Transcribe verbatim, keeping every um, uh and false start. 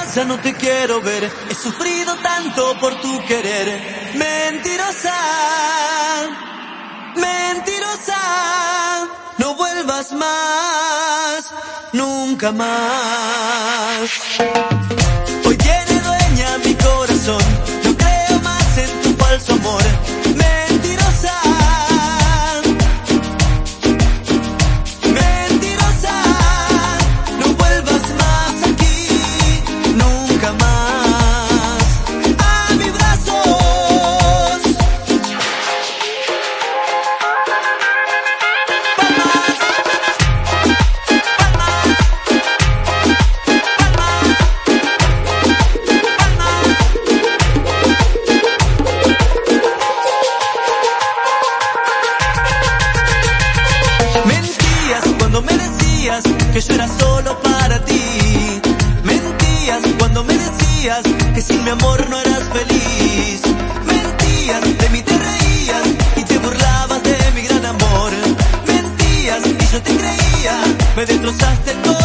ya no te quiero ver. He sufrido tanto por tu querer. Mentirosa, mentirosa, no vuelvas más, nunca más. Hoy tiene dueña mi corazón, no creo más en tu falso amor. Mentirosa, mentirosa, no vuelvas más aquí, nunca más, a mis brazos. Palmas, palmas, mentías cuando me decías que yo era solo para ti. Mentías cuando me decías que sin mi amor no eras feliz. Mentías, de mí te reías y te burlabas de mi gran amor. Mentías y yo te creía, me destrozaste todo.